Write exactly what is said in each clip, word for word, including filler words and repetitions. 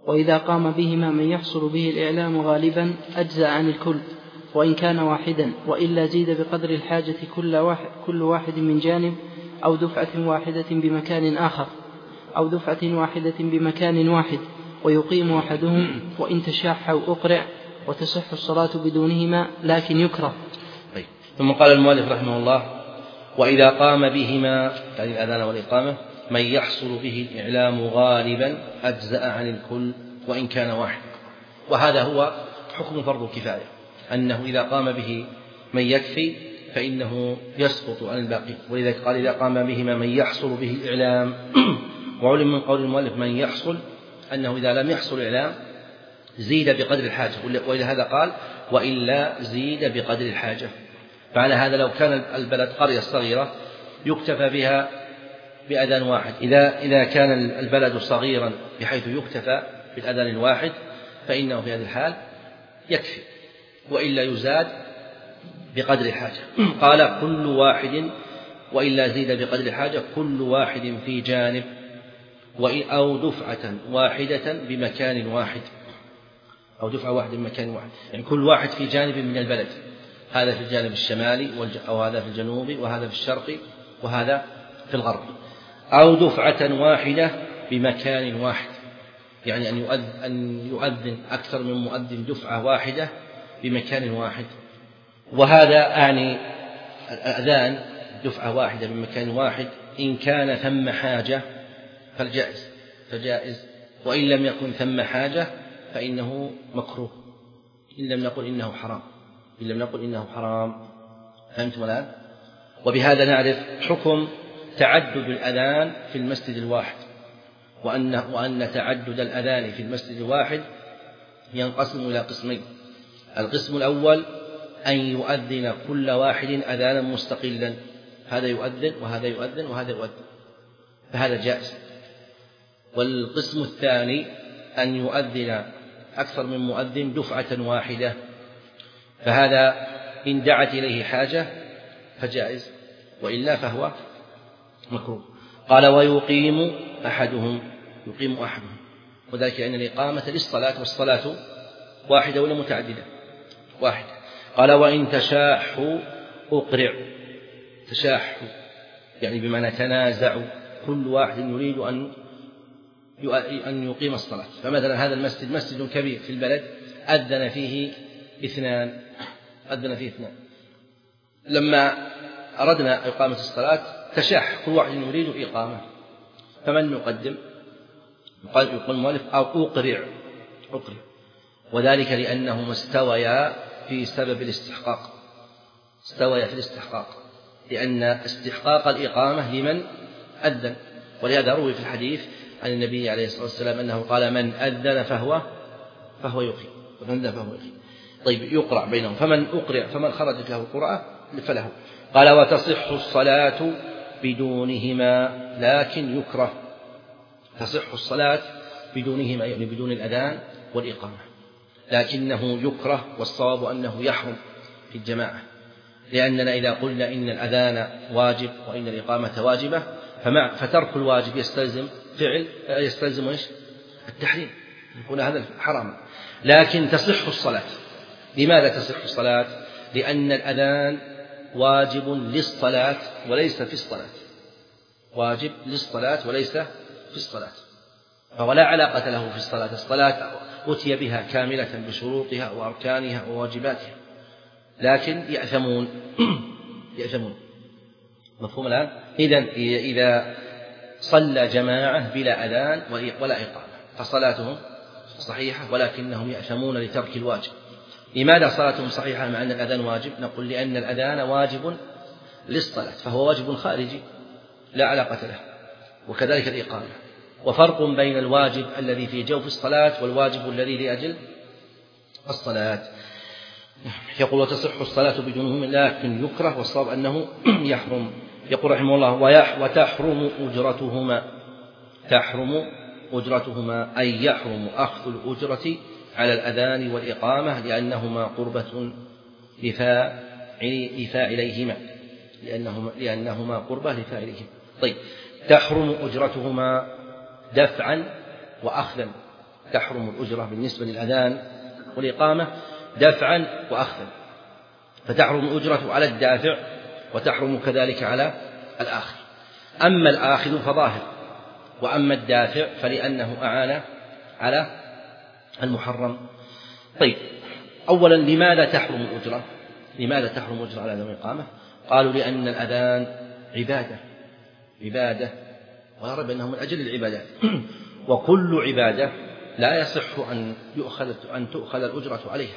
وإذا قام بهما من يحصل به الإعلام غالبا أجزأ عن الكل وإن كان واحدا، وإلا زيد بقدر الحاجة كل واحد, كل واحد من جانب أو دفعة واحدة بمكان آخر أو دفعة واحدة بمكان واحد، ويقيم أحدهم وإن تشاح أو أقرع، وتصح الصلاة بدونهما لكن يكره. طيب. ثم قال المؤلف رحمه الله: وإذا قام بهما، يعني الأذان والإقامة، من يحصل به الإعلام غالبا أجزأ عن الكل وإن كان واحد. وهذا هو حكم فرض الكفاية، أنه إذا قام به من يكفي فإنه يسقط عن الباقي. ولذلك قال: إذا قام بهما من يحصل به الإعلام. وعلم من قول المؤلف من يحصل أنه إذا لم يحصل إعلام زيد بقدر الحاجة، وإلى هذا قال: وإلا زيد بقدر الحاجة. فعلى هذا لو كان البلد قرية صغيرة يكتفى بها بأذان واحد، إذا إذا كان البلد صغيرا بحيث يكتفى بالأذان الواحد فإنه في هذه الحال يكفي، وإلا يزاد بقدر الحاجة. قال: كل واحد، وإلا زيد بقدر الحاجة، كل واحد في جانب أو دفعة واحدة بمكان واحد، أو دفعة واحدة بمكان واحد، يعني كل واحد في جانب من البلد، هذا في الجانب الشمالي أو هذا في الجنوب وهذا في الشرق وهذا في الغرب، أو دفعة واحدة بمكان واحد، يعني أن يؤذن أكثر من مؤذن دفعة واحدة بمكان واحد. وهذا أعني الأذان دفعة واحدة بمكان واحد إن كان ثم حاجة فالجائز فجائز، وإن لم يكن ثم حاجة فإنه مكروه، إن لم نقل إنه حرام إن لم نقل إنه حرام. فهمتم الآن؟ وبهذا نعرف حكم تعدد الأذان في المسجد الواحد، وأن, وأن تعدد الأذان في المسجد الواحد ينقسم إلى قسمين. القسم الأول أن يؤذن كل واحد أذانا مستقلا، هذا يؤذن وهذا يؤذن وهذا يؤذن، فهذا جائز. والقسم الثاني أن يؤذن أكثر من مؤذن دفعة واحدة، فهذا إن دعت إليه حاجة فجائز، وإلا فهو مكروه. قال: ويقيم أحدهم، يقيم أحدهم، وذلك أن الإقامة للصلاة، والصلاة واحدة ولا متعددة؟ واحدة. قال: وإن تشاحوا أقرع، تشاحوا يعني بمعنى تنازعوا، كل واحد يريد أن أن يقيم الصلاة. فمثلا هذا المسجد مسجد كبير في البلد أذن فيه اثنان أذن فيه اثنان لما أردنا إقامة الصلاة تشاح، كل واحد يريد إقامة، فمن نقدم؟ يقول المؤلف: أو أقرع أقرع وذلك لأنهما استويا في سبب الاستحقاق، استويا في الاستحقاق، لأن استحقاق الإقامة لمن أذن. ولهذا روي في الحديث عن النبي عليه الصلاة والسلام أنه قال: من أذن فهو فهو يقيم، ومن أذن فهو يقيم. طيب، يقرع بينهم، فمن أقرع فمن خرجت له القرعة فله. قال: وتصح الصلاة بدونهما لكن يكره، تصح الصلاة بدونهما يعني بدون الأذان والإقامة، لكنه يكره، والصواب أنه يحرم في الجماعة، لأننا إذا قلنا إن الأذان واجب وإن الإقامة واجبة فمع فترك الواجب يستلزم فعل يستلزم إيش؟ التحريم، يكون هذا حراما. لكن تصح الصلاة. لماذا تصح الصلاة؟ لأن الأذان واجب للصلاة وليس في الصلاة، واجب للصلاة وليس في الصلاة، فهو لا علاقة له في الصلاة. الصلاة أتي بها كاملة بشروطها وأركانها وواجباتها، لكن يأثمون يأثمون مفهوم الآن؟ إذن إذا صلى جماعة بلا أذان ولا إقامة فصلاتهم صحيحة، ولكنهم يأثمون لترك الواجب. لماذا صلاتهم صحيحة مع أن الأذان واجب؟ نقول: لأن الأذان واجب للصلاة، فهو واجب خارجي لا علاقة له، وكذلك الإقامة. وفرق بين الواجب الذي في جوف الصلاة والواجب الذي لأجل الصلاة. يقول: وتصح الصلاة بدونهم لكن يكره، والصواب أنه يحرم. يقول رحمه الله: وتحرم أجرتهما، تحرم أجرتهما أي يحرم أخذ الأجرة على الأذان والإقامة لأنهما قربة لفاعليهما لأنهما, لأنهما قربة لفاعليهما. طيب، تحرم أجرتهما دفعا وأخذا، تحرم الأجرة بالنسبة للأذان والإقامة دفعا وأخذا، فتحرم الأجرة على الدافع وتحرم كذلك على الآخذ. أما الآخذ فظاهر، وأما الدافع فلأنه أعان على المحرم. طيب، أولا لماذا تحرم الأجرة؟ لماذا تحرم الأجرة على الأذان والإقامة؟ قالوا لأن الأذان عبادة عبادة ويرى أنه من أجل العبادات، وكل عبادة لا يصح أن يؤخذ أن تؤخذ الأجرة عليها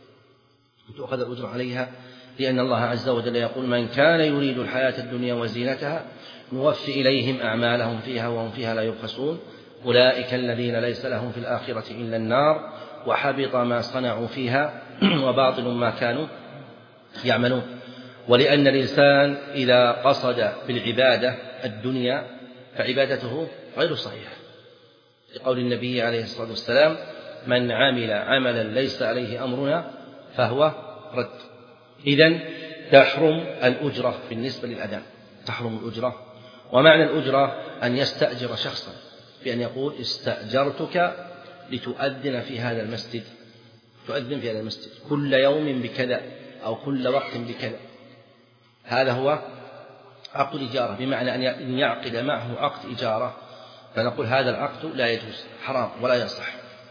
تؤخذ الأجرة عليها لأن الله عز وجل يقول: من كان يريد الحياة الدنيا وزينتها نوفي إليهم أعمالهم فيها وهم فيها لا يبخسون أولئك الذين ليس لهم في الآخرة إلا النار وحبط ما صنعوا فيها وباطل ما كانوا يعملون. ولأن الإنسان إذا قصد بالعبادة الدنيا فعبادته غير صحيحة، لقول النبي عليه الصلاة والسلام: من عمل عملا ليس عليه أمرنا فهو رد. إذن تحرم الأجرة بالنسبة للأذان، تحرم الأجرة. ومعنى الأجرة أن يستأجر شخصا بأن يقول: استأجرتك لتؤذن في هذا المسجد تؤذن في هذا المسجد كل يوم بكذا أو كل وقت بكذا. هذا هو عقد الإجارة، بمعنى أن يعقد معه عقد إجارة، فنقول هذا العقد لا يجوز، حرام ولا يصح.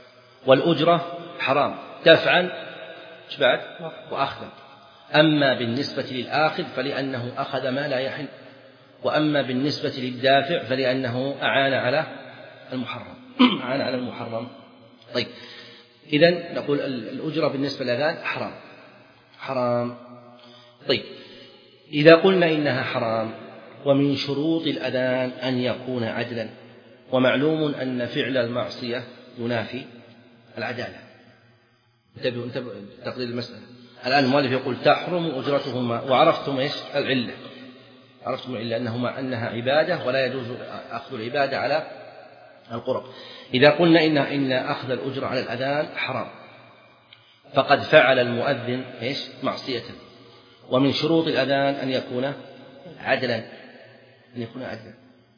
والأجرة حرام دفعا بعد وأخذا. أما بالنسبة للآخذ فلأنه أخذ ما لا يحل، وأما بالنسبة للدافع فلأنه أعان على المحرم أعان على المحرم. طيب، إذن نقول الأجرة بالنسبة للأذان حرام حرام. طيب، إذا قلنا إنها حرام، ومن شروط الأذان أن يكون عدلا، ومعلوم أن فعل المعصية ينافي العدالة. انتبهوا انتبهوا تقدير المسألة. الآن المؤلف يقول: تحرم أجرتهما، وعرفتم إيش العلة؟ عرفتم العلة أنهما أنها عبادة ولا يجوز أخذ العبادة على القرب. إذا قلنا إن إن أخذ الأجرة على الأذان حرام، فقد فعل المؤذن إيش معصية. ومن شروط الأذان أن يكون عدلا أن يكون عدلا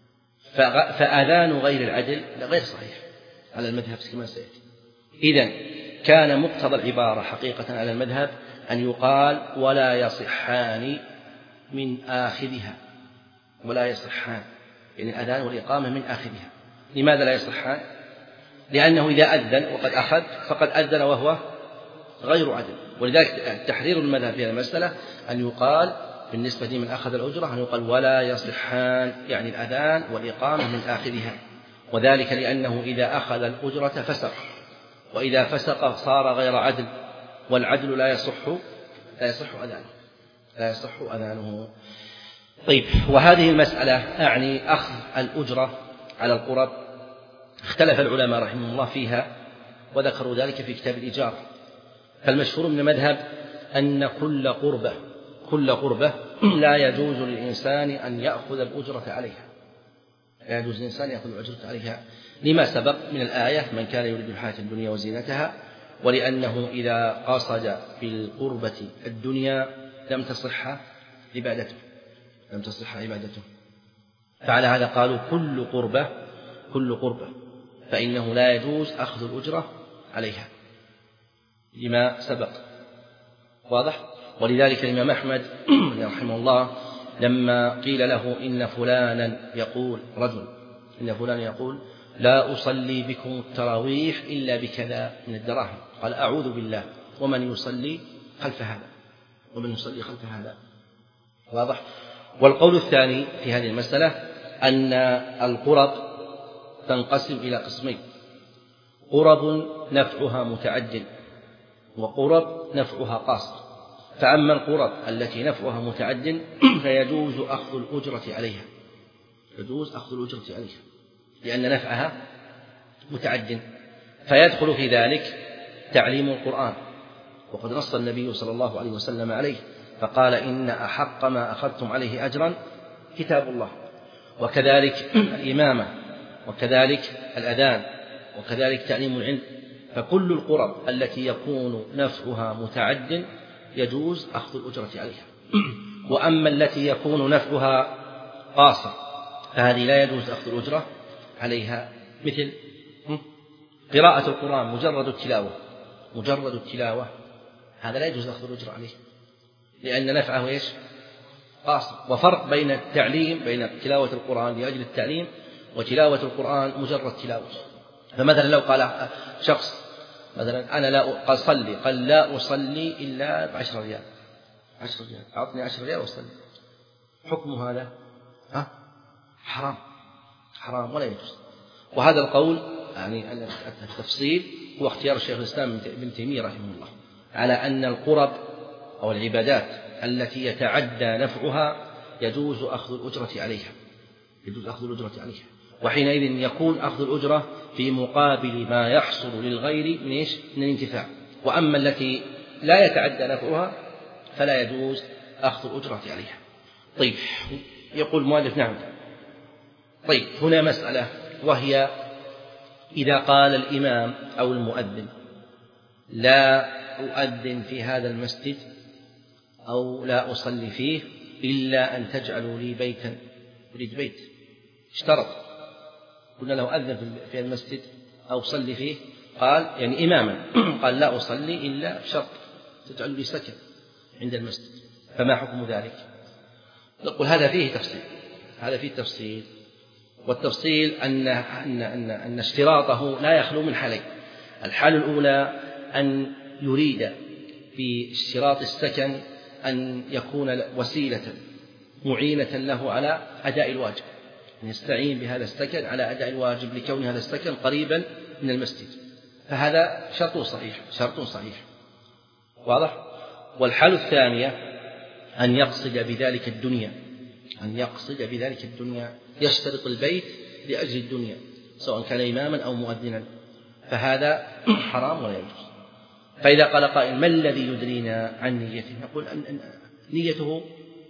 فأذان غير العدل غير صحيح على المذهب كما سيأتي. إذن كان مقتضى العبارة حقيقة على المذهب أن يقال: ولا يصحان من آخذها، ولا يصحان، يعني الأذان والإقامة من آخذها. لماذا لا يصحان؟ لأنه إذا أذن وقد أخذ فقد أذن وهو غير عدل. ولذلك تحرير المذهب في هذه المسألة أن يقال بالنسبة لمن أخذ الأجرة أن يقال: ولا يصحان، يعني الأذان والإقامة من آخذها. وذلك لأنه إذا أخذ الأجرة فسق، وإذا فسق صار غير عدل، والعدل لا يصح لا يصح أذانه لا يصح أذانه. طيب، وهذه المسألة أعني أخذ الأجرة على القرب اختلف العلماء رحمهم الله فيها، وذكروا ذلك في كتاب الإجارة. فالمشهور من المذهب أن كل قربة كل قربة لا يجوز للإنسان أن يأخذ الأجرة عليها لا يجوز للإنسان يأخذ الأجرة عليها لما سبق من الآية: من كان يريد الحياة الدنيا وزينتها. ولأنه إذا قصد بالقربة الدنيا لم تصح عبادته لم تصح عبادته فعلى هذا قالوا: كل قربة كل قربة فإنه لا يجوز أخذ الأجرة عليها لما سبق. واضح؟ ولذلك الإمام أحمد رحمه الله لما قيل له: إن فلانا يقول رجل إن فلانا يقول لا أصلي بكم التراويح إلا بكذا من الدراهم، قال: أعوذ بالله، ومن يصلي خلف هذا ومن يصلي خلف هذا. واضح؟ والقول الثاني في هذه المسألة أن القرب تنقسم إلى قسمين: قرب نفعها متعد، وقرب نفعها قاصر. فأما القرب التي نفعها متعد فيجوز أخذ الأجرة عليها يجوز أخذ الأجرة عليها لأن نفعها متعد، فيدخل في ذلك تعليم القرآن، وقد نص النبي صلى الله عليه وسلم عليه فقال: إن أحق ما أخذتم عليه أجرا كتاب الله. وكذلك الإمامة، وكذلك الأذان، وكذلك تعليم العلم. فكل القرب التي يكون نفعها متعد يجوز أخذ الأجرة عليها. وأما التي يكون نفعها قاصر فهذه لا يجوز أخذ الأجرة عليها، مثل قراءة القرآن مجرد التلاوة مجرد التلاوة هذا لا يجوز أخذ الأجر عليه، لأن نفعه إيش؟ قاصر. وفرق بين التعليم بين تلاوة القرآن لأجل التعليم وتلاوة القرآن مجرد تلاوة. فمثلا لو قال شخص مثلا أنا لا قال صلي قال لا أصلي إلا بعشر ريال عشر ريال أعطني عشر ريال وأصلي، حكم هذا ها؟ حرام حرام ولا يجوز. وهذا القول يعني التفصيل هو اختيار الشيخ الإسلام ابن تيمية رحمه الله على أن القرب أو العبادات التي يتعدى نفعها يجوز أخذ الأجرة عليها يجوز أخذ الأجرة عليها وحينئذ يكون أخذ الأجرة في مقابل ما يحصل للغير من إيش؟ من الانتفاع. وأما التي لا يتعدى نفعها فلا يجوز أخذ الأجرة عليها. طيب يقول المؤلف نعم. طيب هنا مسألة وهي إذا قال الإمام أو المؤذن لا أؤذن في هذا المسجد أو لا أصلي فيه إلا أن تجعلوا لي بيتا، أريد بيت، اشترط، قلنا له أذن في المسجد أو صلي فيه، قال يعني إماما قال لا أصلي إلا بشرط تجعلوا لي سكن عند المسجد، فما حكم ذلك؟ نقول هذا فيه تفصيل هذا فيه تفصيل والتفصيل أن, أن, أن, أن اشتراطه لا يخلو من حالين. الحال الأولى أن يريد في اشتراط السكن أن يكون وسيلة معينة له على أداء الواجب، أن يستعين بهذا السكن على أداء الواجب لكون هذا السكن قريبا من المسجد، فهذا شرط صحيح شرط صحيح واضح. والحال الثانية أن يقصد بذلك الدنيا أن يقصد بذلك الدنيا يشترط البيت لأجل الدنيا سواء كان إماما أو مؤذنا، فهذا حرام ولا يجوز. فإذا قال قائل ما الذي يدرينا عن نيته؟ نقول أن نيته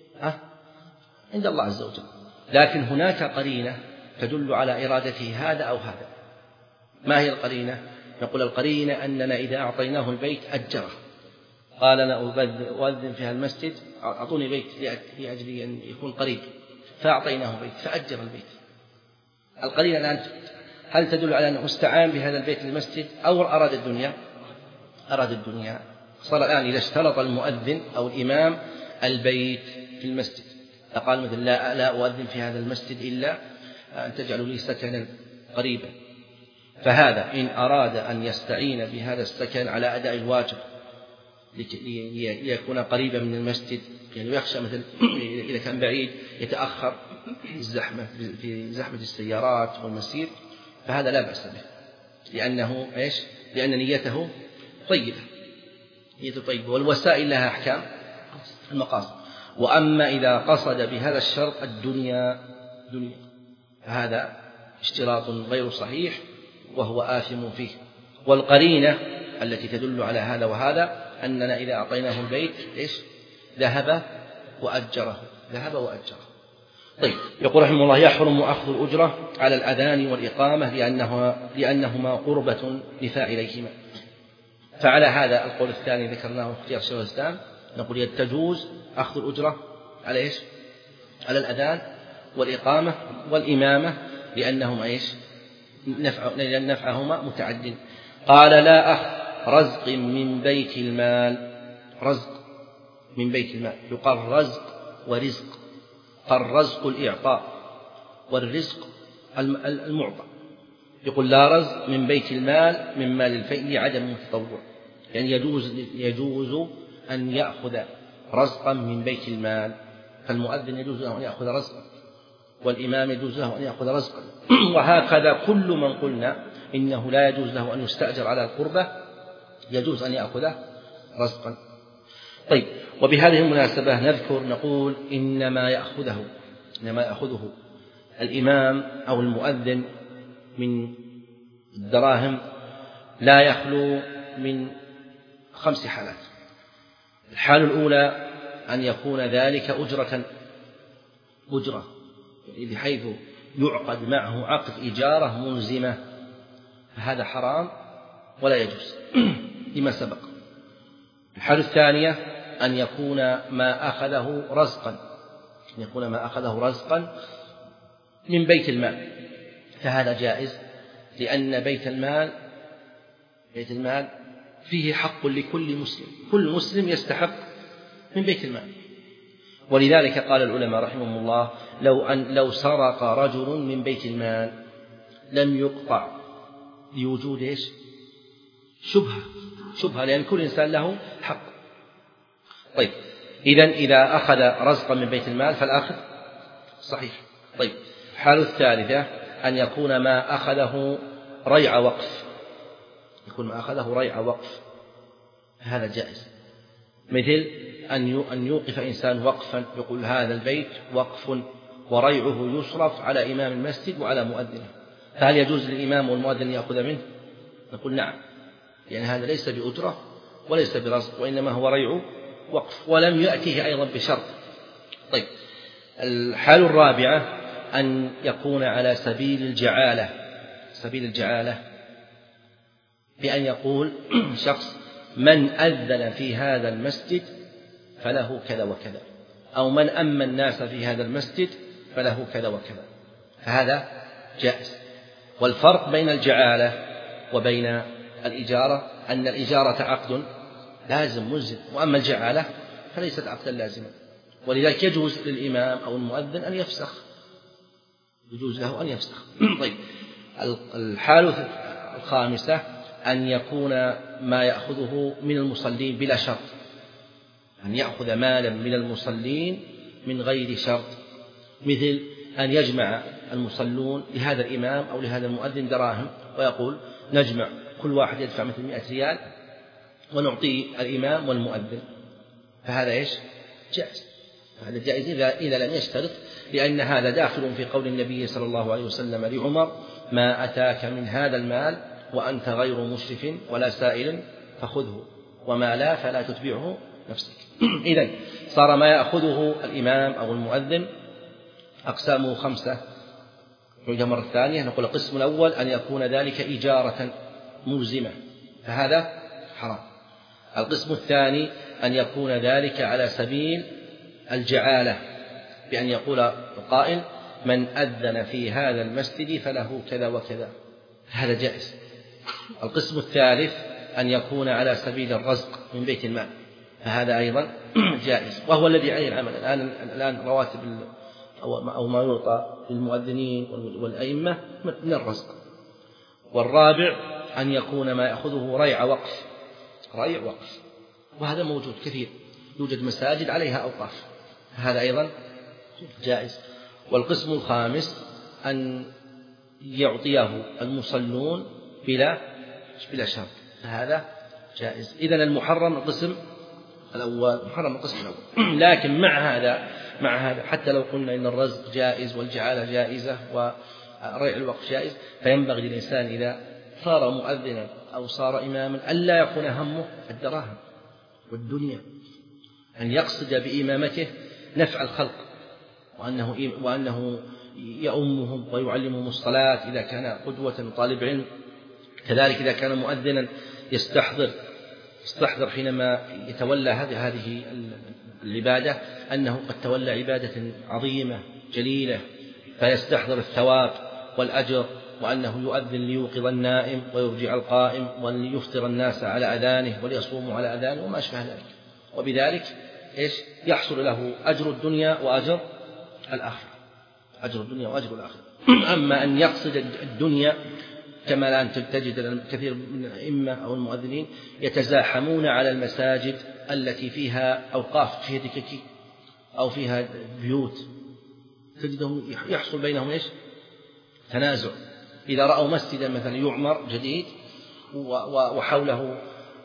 عند الله عز وجل، لكن هناك قرينة تدل على إرادته هذا أو هذا. ما هي القرينة؟ نقول القرينة أننا إذا أعطيناه البيت أجره، قال أنا أؤذن في المسجد أعطوني بيت لأجل أن يكون قريب، فأعطيناه بيت فأجر البيت. القرينة الآن هل تدل على أنه استعان بهذا البيت للمسجد أو أراد الدنيا؟ أراد الدنيا. صار الآن إذا اشترط المؤذن أو الإمام البيت في المسجد فقال مثل لا, لا أؤذن في هذا المسجد إلا أن تجعلوا لي سكنا قريبا، فهذا إن أراد أن يستعين بهذا السكن على أداء الواجب ليكون قريبا من المسجد، يعني يخشى مثل إذا كان بعيد يتأخر الزحمة في زحمة السيارات والمسير، فهذا لا بأس به لأنه إيش؟ لأن نيته طيبة نيته طيبة والوسائل لها أحكام المقاصد. وأما إذا قصد بهذا الشرط الدنيا دنيا فهذا اشتراط غير صحيح وهو آثم فيه. والقرينة التي تدل على هذا وهذا أننا إذا أعطيناه البيت إيش؟ ذهب وأجره ذهب وأجره. طيب يقول رحمه الله يحرم أخذ الأجرة على الأذان والإقامة لأنها لأنهما قربة لفاعليهما. فعلى هذا القول الثاني ذكرناه اختيار شيخ الإسلام نقول تجوز أخذ الأجرة على إيش؟ على الأذان والإقامة والإمامة لأنهما إيش؟ نفع لأن نفعهما متعد. قال لا أخذ رزق من بيت المال، رزق من بيت المال يقال رزق ورزق، الرزق الإعطاء والرزق المعطى. يقول لا رزق من بيت المال من مال الفيء عدم التطوع، يعني يجوز يجوز أن يأخذ رزقا من بيت المال، فالمؤذن يجوز له أن يأخذ رزقا والإمام يجوز له أن يأخذ رزقا، وهكذا كل من قلنا إنه لا يجوز له أن يستأجر على القربة يجوز أن يأخذ رزقا. طيب وبهذه المناسبة نذكر نقول إنما يأخذه إنما يأخذه الإمام أو المؤذن من الدراهم لا يخلو من خمس حالات. الحال الأولى أن يكون ذلك أجرة أجرة بحيث يعقد معه عقد إجارة ملزمة، فهذا حرام ولا يجوز لما سبق. الحال الثانية أن يكون ما أخذه رزقا أن يكون ما أخذه رزقا من بيت المال، فهذا جائز لأن بيت المال بيت المال فيه حق لكل مسلم، كل مسلم يستحق من بيت المال. ولذلك قال العلماء رحمهم الله لو أن لو سرق رجل من بيت المال لم يقطع لوجود إيش؟ شبهة شبهة لأن كل إنسان له حق. طيب إذن إذا أخذ رزقا من بيت المال فالأخذ صحيح. طيب الحالة الثالثة أن يكون ما أخذه ريع وقف، يكون ما أخذه ريع وقف، هذا جائز. مثل أن يوقف إنسان وقفا، يقول هذا البيت وقف وريعه يصرف على إمام المسجد وعلى مؤذنه، فهل يجوز للإمام والمؤذن يأخذ منه؟ نقول نعم، لأن يعني هذا ليس بأجرة وليس برزق، وإنما هو ريع وقف، ولم يأتيه أيضا بشرط. طيب الحال الرابعة أن يكون على سبيل الجعالة، سبيل الجعالة بأن يقول شخص من أذن في هذا المسجد فله كذا وكذا، أو من أما الناس في هذا المسجد فله كذا وكذا، فهذا جائز. والفرق بين الجعالة وبين الإجارة أن الإجارة عقد لازم ملزم، وأما الجعالة فليست عقدا لازما. ولذلك يجوز للإمام أو المؤذن أن يفسخ، يجوز له أن يفسخ. طيب الحالة الخامسة أن يكون ما يأخذه من المصلين بلا شرط، أن يأخذ مالا من المصلين من غير شرط، مثل أن يجمع المصلون لهذا الإمام أو لهذا المؤذن دراهم ويقول نجمع كل واحد يدفع مثل مئة ريال ونعطي الإمام والمؤذن، فهذا إيش؟ جائز. هذا جائز إذا, إذا لم يشترط، لأن هذا داخل في قول النبي صلى الله عليه وسلم لعمر ما أتاك من هذا المال وأنت غير مشرف ولا سائل فخذه، وما لا فلا تتبعه نفسك. إذن صار ما يأخذه الإمام أو المؤذن أقسامه خمسة. نعيدها مرة ثانية، نقول القسم الأول أن يكون ذلك إجارة ملزمة، فهذا حرام. القسم الثاني أن يكون ذلك على سبيل الجعالة، بأن يقول القائل من أذن في هذا المسجد فله كذا وكذا، هذا جائز. القسم الثالث أن يكون على سبيل الرزق من بيت المال، فهذا أيضا جائز، وهو الذي عليه العمل الآن. الآن رواتب أو ما يعطى للمؤذنين والأئمة من الرزق. والرابع أن يكون ما يأخذه ريع وقف، ريع وقف، وهذا موجود كثير، يوجد مساجد عليها أوقاف، هذا أيضا جائز. والقسم الخامس أن يعطيه المصلون بلا بلا شرط، هذا جائز. إذن المحرم القسم الأول، محرم القسم الأول. لكن مع هذا مع هذا حتى لو قلنا إن الرزق جائز والجعالة جائزة وريع الوقف جائز، فينبغي للإنسان إذا صار مؤذنا أو صار إماما ألا يكون همه الدراهم والدنيا، أن يقصد بإمامته نفع الخلق، وأنه وأنه يؤمهم ويعلمهم الصلاة إذا كان قدوة طالب علم. كذلك إذا كان مؤذنا يستحضر يستحضر حينما يتولى هذه هذه العبادة أنه قد تولى عبادة عظيمة جليلة، فيستحضر الثواب والأجر، وأنه يؤذن ليوقظ النائم ويرجع القائم وليفطر الناس على أذانه وليصوموا على أذانه وما أشبه ذلك، وبذلك إيش يحصل له أجر الدنيا وأجر الآخرة، أجر الدنيا وأجر الآخرة. أما أن يقصد الدنيا كما الآن تجد كثير من الأئمة أو المؤذنين يتزاحمون على المساجد التي فيها أوقاف، فيها دكاكين أو فيها بيوت، تجدهم يحصل بينهم إيش تنازع. إذا رأوا مسجدا مثلا يعمر جديد وحوله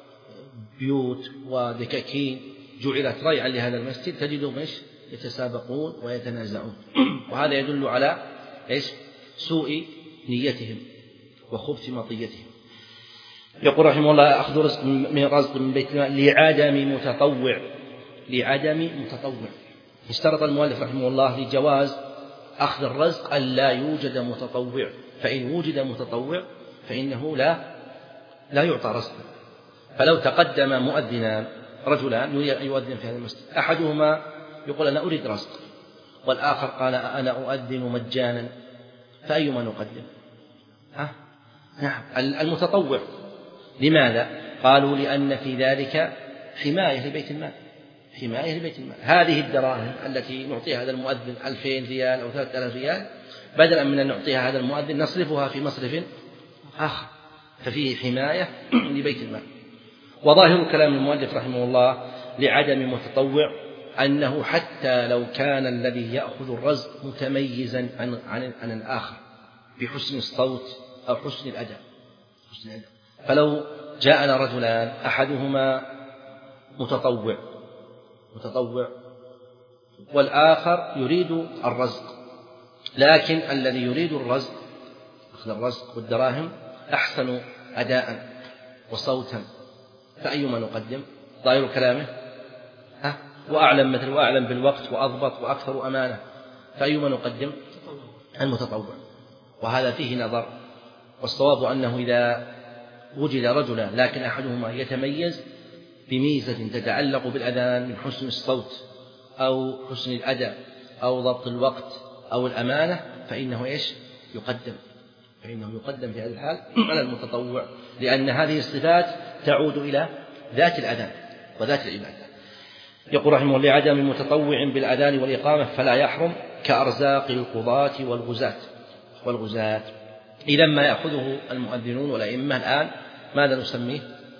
بيوت ودكاكين جعلت ريعا لهذا المسجد، تجدهم إيش يتسابقون ويتنازعون، وهذا يدل على إيش سوء نيتهم وخبث مطيتهم. يقول رحمه الله أخذ رزق من رزق من بيت المال لعدم متطوع، لعدم متطوع. اشترط المؤلف رحمه الله لجواز أخذ الرزق أن لا يوجد متطوع، فإن وجد متطوع فإنه لا لا يعطى رزقا. فلو تقدم مؤذنان رجلان يؤذن في هذا المسجد، أحدهما يقول أنا أريد رزق، والآخر قال أنا أؤذن مجانا، فأيما نقدم؟ ها؟ نعم المتطوع، لماذا؟ قالوا لأن في ذلك حماية لبيت المال، حماية لبيت المال. هذه الدراهم التي نعطيها هذا المؤذن ألفين ريال أو ثلاثة آلاف ريال، بدلا من أن نعطيها هذا المؤذن نصرفها في مصرف آخر، ففيه حماية لبيت المال. وظاهر كلام المؤلف رحمه الله لعدم متطوع أنه حتى لو كان الذي يأخذ الرزق متميزا عن, عن, عن الآخر بحسن الصوت أو حسن الأداء، حسن الأداء. فلو جاءنا رجلان أحدهما متطوع متطوع والآخر يريد الرزق، لكن الذي يريد الرزق أخذ الرزق والدراهم أحسن أداء وصوتا، فأيما نقدم؟ ظاهر كلامه ها وأعلم مثل وأعلم بالوقت وأضبط وأكثر أمانة، فأيما نقدم؟ المتطوع. وهذا فيه نظر، والصواب أنه إذا وجد رجلا لكن أحدهما يتميز بميزة تتعلق بالأذان من حسن الصوت أو حسن الأداء أو ضبط الوقت أو الأمانة، فإنه إيش؟ يقدم فإنه يقدم في هذه الحال على المتطوع، لأن هذه الصفات تعود إلى ذات الأذان وذات العبادة. يقول رحمه الله لعدم المتطوع بالأذان والإقامة فلا يحرم كأرزاق القضاة والغزاة والغزاة إذا ما يأخذه المؤذنون والأئمة الآن ماذا نسميه؟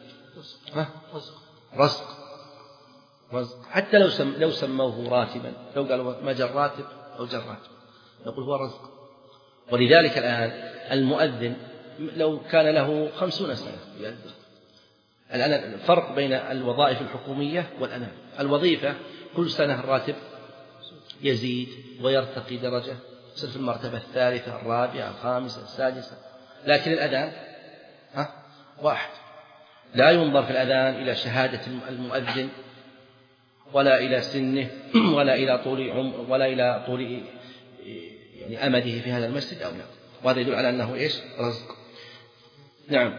رزق رزق حتى لو سم لو سموه راتبا، لو قالوا ما جر راتب أو جر راتب نقول هو رزق. ولذلك الآن المؤذن لو كان له خمسون سنة يؤذن. الآن الفرق بين الوظائف الحكومية والأنام، الوظيفة كل سنة الراتب يزيد ويرتقي درجة، يصير في المرتبة الثالثة الرابعة الخامسة السادسة، لكن الأذان ها واحد. لا ينظر في الأذان إلى شهادة المؤذن ولا إلى سنه ولا إلى طول عمر ولا إلى طول يعني أمده في هذا المسجد أو لا، وهذا يدل على أنه إيش؟ رزق. نعم.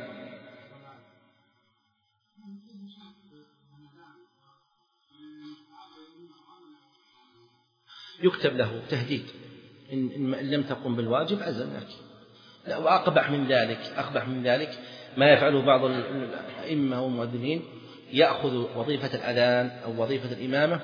يكتب له تهديد إن لم تقم بالواجب عزمناك. لا، وأقبح من ذلك أقبح من ذلك ما يفعله بعض الأئمة والمؤذنين، يأخذ وظيفة الأذان أو وظيفة الإمامة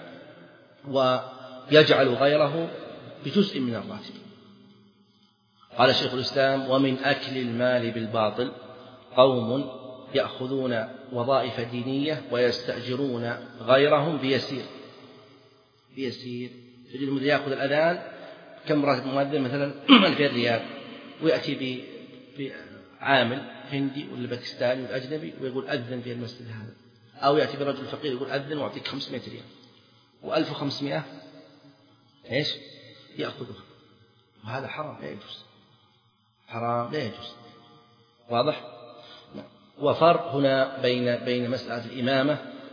ويجعل غيره بجزء من الراتب. قال شيخ الإسلام ومن أكل المال بالباطل قوم يأخذون وظائف دينية ويستأجرون غيرهم بيسير بيسير تجد المدير يأخذ الأذان كم راتب مؤذن مثلا ألفين ريال، ويأتي بعامل هندي ولا باكستاني ولا أجنبي ويقول أذن في المسجد هذا، أو يأتي برجل فقير يقول أذن وأعطيك خمسمائة ريال وألف وخمسمائة إيش يأخذها، وهذا حرام لا يجوز، حرام لا يجوز. واضح؟ وفرق هنا بين بين مسألة الإمامة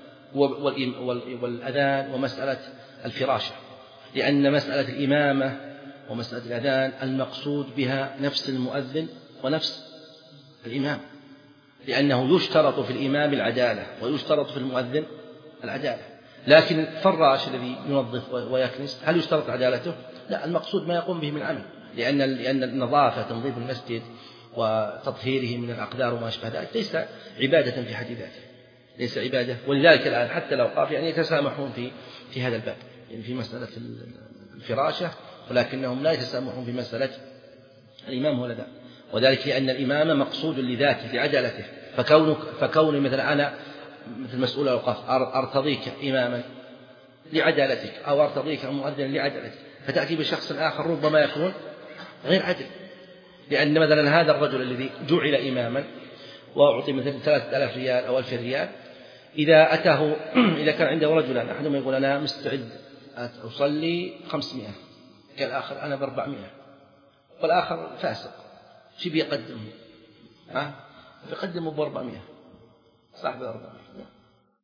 والأذان ومسألة الفراشة، لأن مسألة الإمامة ومسألة الأذان المقصود بها نفس المؤذن ونفس الإمام، لأنه يشترط في الإمام العدالة ويشترط في المؤذن العدالة، لكن الفراش الذي ينظف ويكنس هل يشترط عدالته؟ لا، المقصود ما يقوم به من عمل، لأن لأن النظافة تنظيف المسجد وتطهيره من الأقدار وما أشبه ذلك ليس عبادة في حد ذاته، ليس عبادة. ولذلك الآن حتى لو قاف يعني يتسامحون في في هذا الباب، يعني في مسألة الفراشة، ولكنهم لا يتسامحون في مسألة الإمام ولا ذا، وذلك لأن الإمام مقصود لذاته لعدالته، فكونك فكوني مثلا أنا مثل مسؤول الأوقاف أرتضيك إماما لعدالتك أو أرتضيك مؤذنا لعدالتك، فتأتي بشخص آخر ربما يكون غير عدل، لأن مثلا هذا الرجل الذي جعل إماما وأعطي مثلا ثلاثة آلاف ريال أو ألف ريال، إذا أتاه إذا كان عنده رجلان أحدهم يقول أنا مستعد أصلي خمسمائة كالآخر أنا بأربعمائة، والآخر فاسق، شو بيقدمه؟ ها؟ بيقدمه بأربعمائة صاحب أربعمائة.